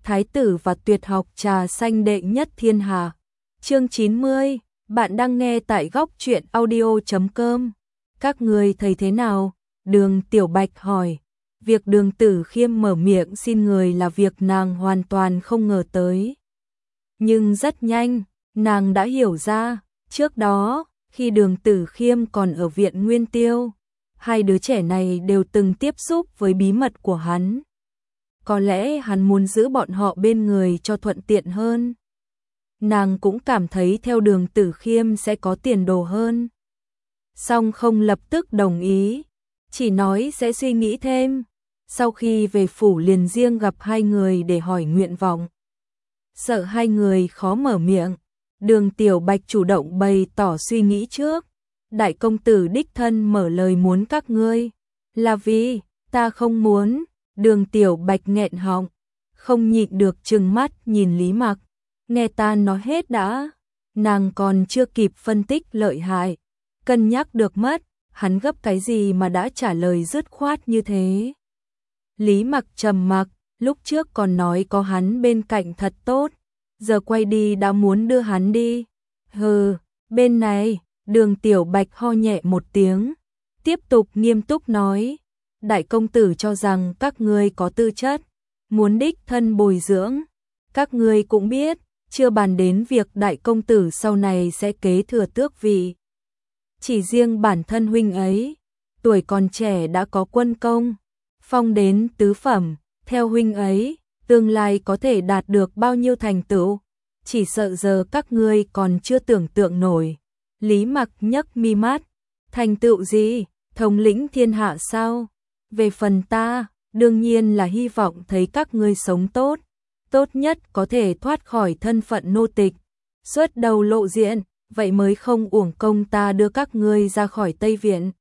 Thái tử và tuyệt học trà xanh đệ nhất thiên hạ. Chương 90, bạn đang nghe tại góc truyện audio.com. Các người thấy thế nào? Đường Tiểu Bạch hỏi. Việc Đường Tử Khiêm mở miệng xin người là việc nàng hoàn toàn không ngờ tới. Nhưng rất nhanh, nàng đã hiểu ra, trước đó, khi Đường Tử Khiêm còn ở viện Nguyên Tiêu, hai đứa trẻ này đều từng tiếp xúc với bí mật của hắn. Có lẽ hắn muốn giữ bọn họ bên người cho thuận tiện hơn. Nàng cũng cảm thấy theo Đường Tử Khiêm sẽ có tiền đồ hơn. Song không lập tức đồng ý, chỉ nói sẽ suy nghĩ thêm. Sau khi về phủ liền riêng gặp hai người để hỏi nguyện vọng. Sợ hai người khó mở miệng, Đường Tiểu Bạch chủ động bày tỏ suy nghĩ trước. Đại công tử đích thân mở lời muốn các ngươi. Là vì, ta không muốn. Đường Tiểu Bạch nghẹn họng, không nhịn được trừng mắt nhìn Lý Mặc. Nghe ta nói hết đã. Nàng còn chưa kịp phân tích lợi hại, cân nhắc được mất, hắn gấp cái gì mà đã trả lời dứt khoát như thế. Lý Mặc trầm mặc, lúc trước còn nói có hắn bên cạnh thật tốt, giờ quay đi đã muốn đưa hắn đi. Hừ, bên này, Đường Tiểu Bạch ho nhẹ một tiếng, tiếp tục nghiêm túc nói. Đại công tử cho rằng các ngươi có tư chất, muốn đích thân bồi dưỡng. Các ngươi cũng biết, chưa bàn đến việc đại công tử sau này sẽ kế thừa tước vị. Chỉ riêng bản thân huynh ấy, tuổi còn trẻ đã có quân công, phong đến tứ phẩm, theo huynh ấy, tương lai có thể đạt được bao nhiêu thành tựu, chỉ sợ giờ các ngươi còn chưa tưởng tượng nổi. Lý Mặc nhấc mi mắt, thành tựu gì, thống lĩnh thiên hạ sao? Về phần ta, đương nhiên là hy vọng thấy các ngươi sống tốt, tốt nhất có thể thoát khỏi thân phận nô tịch, xuất đầu lộ diện, vậy mới không uổng công ta đưa các ngươi ra khỏi Tây Viện.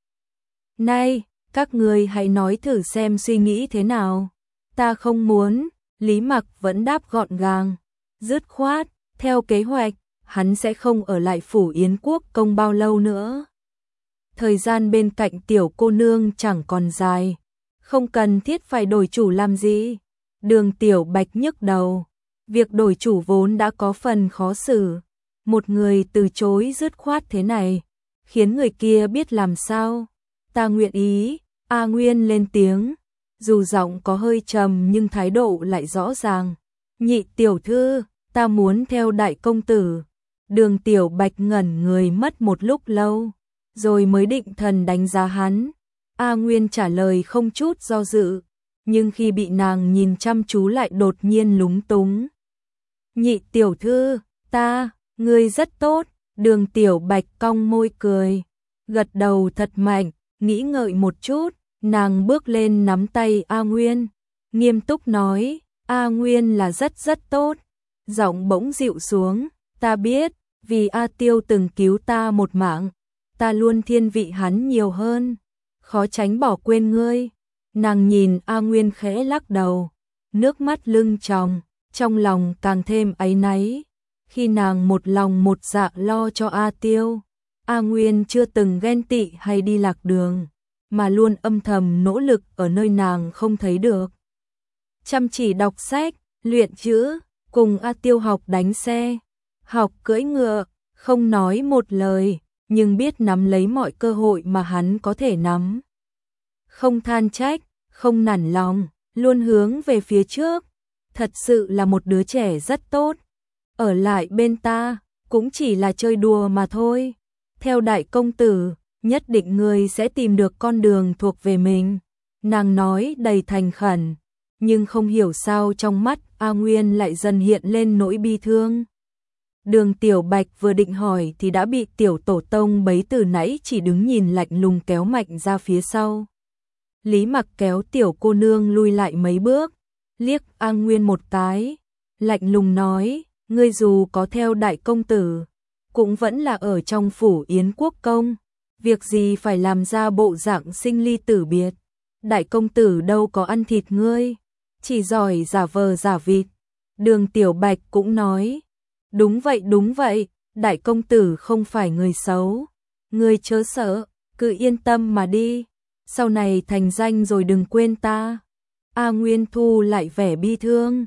Này, các ngươi hãy nói thử xem suy nghĩ thế nào. Ta không muốn. Lý Mặc vẫn đáp gọn gàng, dứt khoát, theo kế hoạch, hắn sẽ không ở lại phủ Yến Quốc công bao lâu nữa. Thời gian bên cạnh tiểu cô nương chẳng còn dài, không cần thiết phải đổi chủ làm gì. Đường Tiểu Bạch nhức đầu, việc đổi chủ vốn đã có phần khó xử. Một người từ chối dứt khoát thế này, khiến người kia biết làm sao. Ta nguyện ý. A Nguyên lên tiếng, dù giọng có hơi trầm nhưng thái độ lại rõ ràng. Nhị tiểu thư, ta muốn theo đại công tử. Đường Tiểu Bạch ngẩn người mất một lúc lâu, rồi mới định thần đánh giá hắn. A Nguyên trả lời không chút do dự, nhưng khi bị nàng nhìn chăm chú lại đột nhiên lúng túng. Nhị tiểu thư, ngươi rất tốt. Đường Tiểu Bạch cong môi cười, gật đầu thật mạnh, nghĩ ngợi một chút, nàng bước lên nắm tay A Nguyên, nghiêm túc nói, A Nguyên là rất tốt. Giọng bỗng dịu xuống, ta biết, vì A Tiêu từng cứu ta một mạng, ta luôn thiên vị hắn nhiều hơn, khó tránh bỏ quên ngươi. Nàng nhìn A Nguyên khẽ lắc đầu, nước mắt lưng tròng, trong lòng càng thêm áy náy. Khi nàng một lòng một dạ lo cho A Tiêu, A Nguyên chưa từng ghen tị hay đi lạc đường, mà luôn âm thầm nỗ lực ở nơi nàng không thấy được. Chăm chỉ đọc sách, luyện chữ, cùng A Tiêu học đánh xe, học cưỡi ngựa, không nói một lời, nhưng biết nắm lấy mọi cơ hội mà hắn có thể nắm. Không than trách, không nản lòng, luôn hướng về phía trước. Thật sự là một đứa trẻ rất tốt. Ở lại bên ta, cũng chỉ là chơi đùa mà thôi. Theo đại công tử, nhất định ngươi sẽ tìm được con đường thuộc về mình. Nàng nói đầy thành khẩn, nhưng không hiểu sao trong mắt A Nguyên lại dần hiện lên nỗi bi thương. Đường Tiểu Bạch vừa định hỏi thì đã bị tiểu tổ tông bấy từ nãy chỉ đứng nhìn lạnh lùng kéo mạnh ra phía sau. Lý Mặc kéo tiểu cô nương lui lại mấy bước, liếc A Nguyên một cái, lạnh lùng nói, ngươi dù có theo đại công tử, cũng vẫn là ở trong phủ Yến Quốc công, việc gì phải làm ra bộ dạng sinh ly tử biệt. Đại công tử đâu có ăn thịt ngươi, chỉ giỏi giả vờ giả vịt. Đường Tiểu Bạch cũng nói, đúng vậy, đại công tử không phải người xấu, ngươi chớ sợ, cứ yên tâm mà đi, sau này thành danh rồi đừng quên ta. A Nguyên thu lại vẻ bi thương,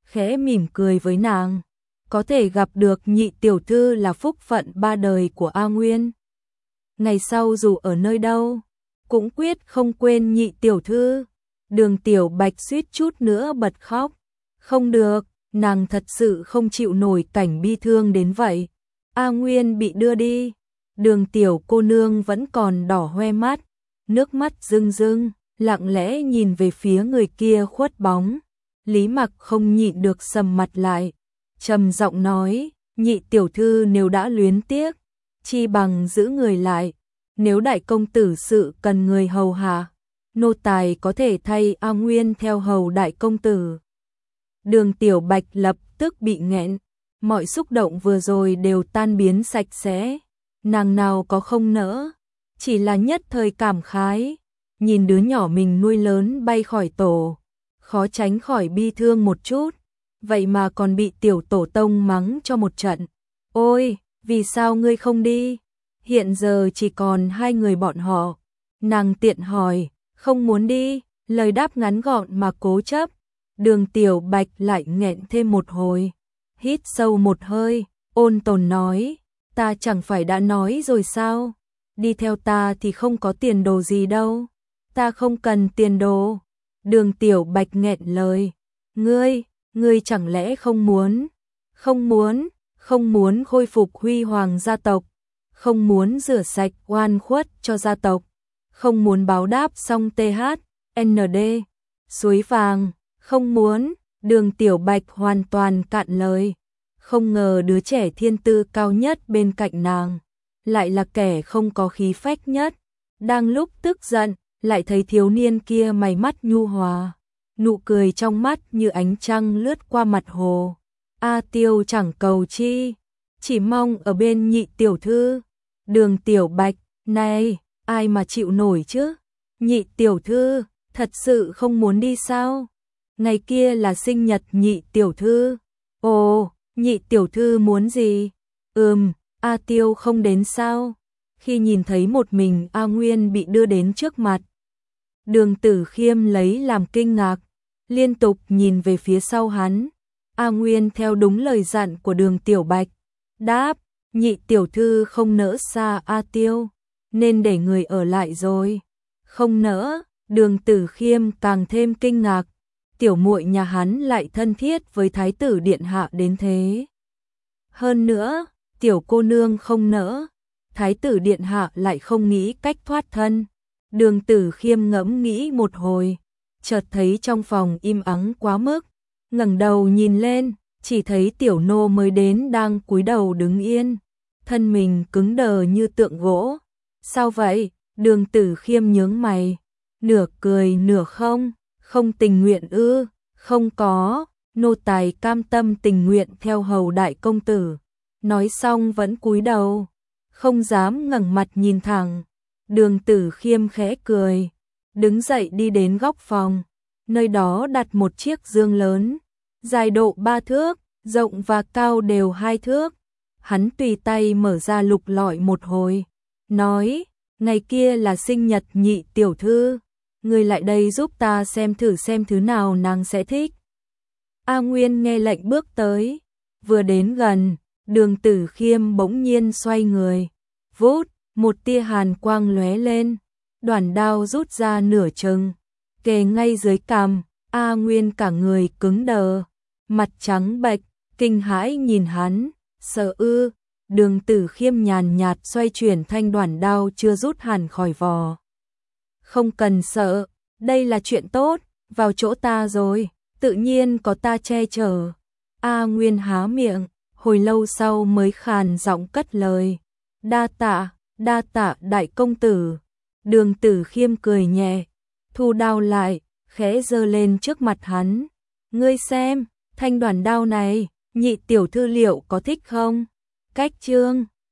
khẽ mỉm cười với nàng. Có thể gặp được nhị tiểu thư là phúc phận ba đời của A Nguyên. Ngày sau dù ở nơi đâu, cũng quyết không quên nhị tiểu thư. Đường Tiểu Bạch suýt chút nữa bật khóc. Không được, nàng thật sự không chịu nổi cảnh bi thương đến vậy. A Nguyên bị đưa đi, Đường tiểu cô nương vẫn còn đỏ hoe mắt, nước mắt rưng rưng, lặng lẽ nhìn về phía người kia khuất bóng. Lý Mặc không nhịn được sầm mặt lại, trầm giọng nói, nhị tiểu thư nếu đã luyến tiếc, chi bằng giữ người lại, nếu đại công tử sự cần người hầu hạ, nô tài có thể thay A Nguyên theo hầu đại công tử. Đường Tiểu Bạch lập tức bị nghẹn, mọi xúc động vừa rồi đều tan biến sạch sẽ, nàng nào có không nỡ, chỉ là nhất thời cảm khái, nhìn đứa nhỏ mình nuôi lớn bay khỏi tổ, khó tránh khỏi bi thương một chút, vậy mà còn bị tiểu tổ tông mắng cho một trận. Ôi, vì sao ngươi không đi? Hiện giờ chỉ còn hai người bọn họ. Nàng tiện hỏi, không muốn đi, lời đáp ngắn gọn mà cố chấp. Đường Tiểu Bạch lại nghẹn thêm một hồi, hít sâu một hơi, ôn tồn nói, ta chẳng phải đã nói rồi sao, đi theo ta thì không có tiền đồ gì đâu, ta không cần tiền đồ. Đường Tiểu Bạch nghẹn lời, ngươi chẳng lẽ không muốn khôi phục huy hoàng gia tộc, không muốn rửa sạch oan khuất cho gia tộc, không muốn báo đáp xong THND, suối vàng, không muốn. Đường Tiểu Bạch hoàn toàn cạn lời, không ngờ đứa trẻ thiên tư cao nhất bên cạnh nàng, lại là kẻ không có khí phách nhất. Đang lúc tức giận, lại thấy thiếu niên kia mày mắt nhu hòa, nụ cười trong mắt như ánh trăng lướt qua mặt hồ. A Tiêu chẳng cầu chi, chỉ mong ở bên nhị tiểu thư. Đường Tiểu Bạch, này, ai mà chịu nổi chứ? Nhị tiểu thư, thật sự không muốn đi sao? Ngày kia là sinh nhật nhị tiểu thư. Ồ, nhị tiểu thư muốn gì? A Tiêu không đến sao? Khi nhìn thấy một mình A Nguyên bị đưa đến trước mặt, Đường Tử Khiêm lấy làm kinh ngạc, liên tục nhìn về phía sau hắn. A Nguyên theo đúng lời dặn của Đường Tiểu Bạch, đáp, nhị tiểu thư không nỡ xa A Tiêu, nên để người ở lại rồi. Không nỡ. Đường Tử Khiêm càng thêm kinh ngạc, tiểu muội nhà hắn lại thân thiết với thái tử điện hạ đến thế. Hơn nữa, tiểu cô nương không nỡ, thái tử điện hạ lại không nghĩ cách thoát thân. Đường Tử Khiêm ngẫm nghĩ một hồi, chợt thấy trong phòng im ắng quá mức, ngẩng đầu nhìn lên, chỉ thấy tiểu nô mới đến đang cúi đầu đứng yên, thân mình cứng đờ như tượng gỗ. Sao vậy? Đường Tử Khiêm nhướng mày, nửa cười nửa không tình nguyện ư? Không có, nô tài cam tâm tình nguyện theo hầu đại công tử. Nói xong vẫn cúi đầu, không dám ngẩng mặt nhìn thẳng. Đường Tử Khiêm khẽ cười, đứng dậy đi đến góc phòng, nơi đó đặt một chiếc giường lớn, dài độ 3 thước, rộng và cao đều 2 thước. Hắn tùy tay mở ra lục lọi một hồi, nói, ngày kia là sinh nhật nhị tiểu thư, người lại đây giúp ta xem thử xem thứ nào nàng sẽ thích. A Nguyên nghe lệnh bước tới, vừa đến gần, Đường Tử Khiêm bỗng nhiên xoay người, vút, một tia hàn quang lóe lên, đoản đao rút ra nửa chừng, kề ngay dưới cằm. A Nguyên cả người cứng đờ, mặt trắng bệch, kinh hãi nhìn hắn, sợ ư? Đường Tử Khiêm nhàn nhạt xoay chuyển thanh đoản đao chưa rút hẳn khỏi vò. Không cần sợ, đây là chuyện tốt, vào chỗ ta rồi, tự nhiên có ta che chở. A Nguyên há miệng, hồi lâu sau mới khàn giọng cất lời, đa tạ đại công tử. Đường Tử Khiêm cười nhẹ, thu đao lại, khẽ giơ lên trước mặt hắn. Ngươi xem, thanh đoản đao này, nhị tiểu thư liệu có thích không? Cách chương